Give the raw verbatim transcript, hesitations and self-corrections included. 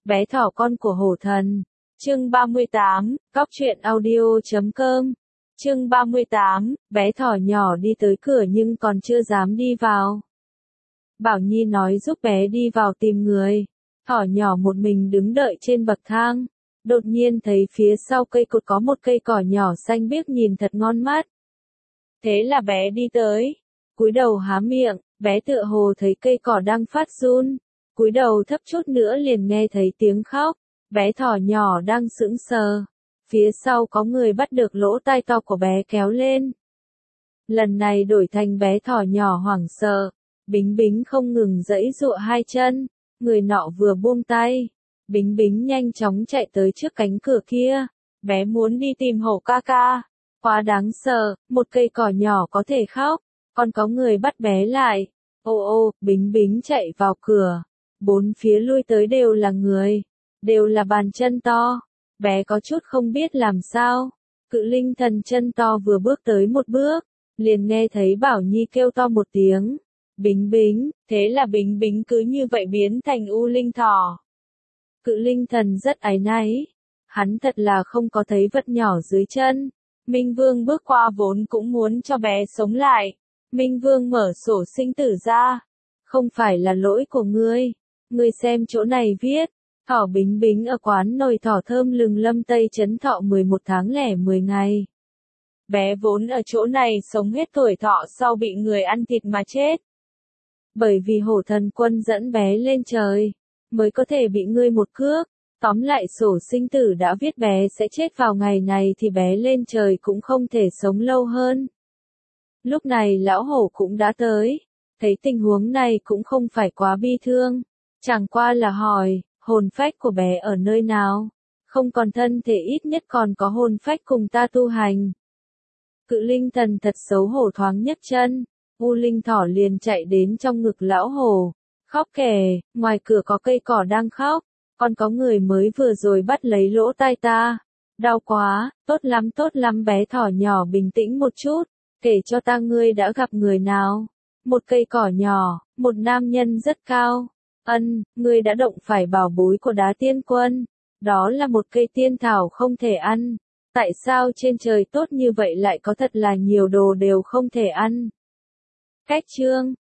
Bé thỏ con của hổ thần. Chương ba mươi tám, Cóc truyện audio chấm com. Chương ba mươi tám, bé thỏ nhỏ đi tới cửa nhưng còn chưa dám đi vào. Bảo Nhi nói giúp bé đi vào tìm người. Thỏ nhỏ một mình đứng đợi trên bậc thang. Đột nhiên thấy phía sau cây cột có một cây cỏ nhỏ xanh biếc nhìn thật ngon mắt. Thế là bé đi tới. Cúi đầu há miệng, bé tựa hồ thấy cây cỏ đang phát run. Cúi đầu thấp chút nữa liền nghe thấy tiếng khóc. Bé thỏ nhỏ đang sững sờ. Phía sau có người bắt được lỗ tai to của bé kéo lên. Lần này đổi thành bé thỏ nhỏ hoảng sợ. Bính Bính không ngừng giãy giụa hai chân. Người nọ vừa buông tay. Bính Bính nhanh chóng chạy tới trước cánh cửa kia. Bé muốn đi tìm hổ ca ca. Quá đáng sợ, một cây cỏ nhỏ có thể khóc. Còn có người bắt bé lại. Ô ô, Bính Bính chạy vào cửa. Bốn phía lui tới đều là người. Đều là bàn chân to. Bé có chút không biết làm sao. Cự linh thần chân to vừa bước tới một bước. Liền nghe thấy Bảo Nhi kêu to một tiếng. Bính Bính, thế là Bính Bính cứ như vậy biến thành U Linh Thỏ. Cự linh thần rất áy náy. Hắn thật là không có thấy vật nhỏ dưới chân. Minh Vương bước qua vốn cũng muốn cho bé sống lại. Minh Vương mở sổ sinh tử ra. Không phải là lỗi của ngươi. Ngươi xem chỗ này viết. Thỏ Bính Bính ở quán nồi thỏ thơm lừng lâm Tây Trấn thọ mười một tháng lẻ mười ngày. Bé vốn ở chỗ này sống hết tuổi thọ sau bị người ăn thịt mà chết. Bởi vì hổ thần quân dẫn bé lên trời, mới có thể bị ngươi một cước. Tóm lại sổ sinh tử đã viết bé sẽ chết vào ngày này thì bé lên trời cũng không thể sống lâu hơn. Lúc này lão hổ cũng đã tới. Thấy tình huống này cũng không phải quá bi thương. Chẳng qua là hỏi, hồn phách của bé ở nơi nào? Không còn thân thể ít nhất còn có hồn phách cùng ta tu hành. Cự linh thần thật xấu hổ thoáng nhấc chân. U Linh Thỏ liền chạy đến trong ngực lão hổ. Khóc kể, ngoài cửa có cây cỏ đang khóc. Còn có người mới vừa rồi bắt lấy lỗ tai ta. Đau quá, tốt lắm tốt lắm bé thỏ nhỏ bình tĩnh một chút. Kể cho ta ngươi đã gặp người nào. Một cây cỏ nhỏ, một nam nhân rất cao. Ân, ngươi đã động phải bảo bối của Đá Tiên Quân. Đó là một cây tiên thảo không thể ăn. Tại sao trên trời tốt như vậy lại có thật là nhiều đồ đều không thể ăn? Cách chương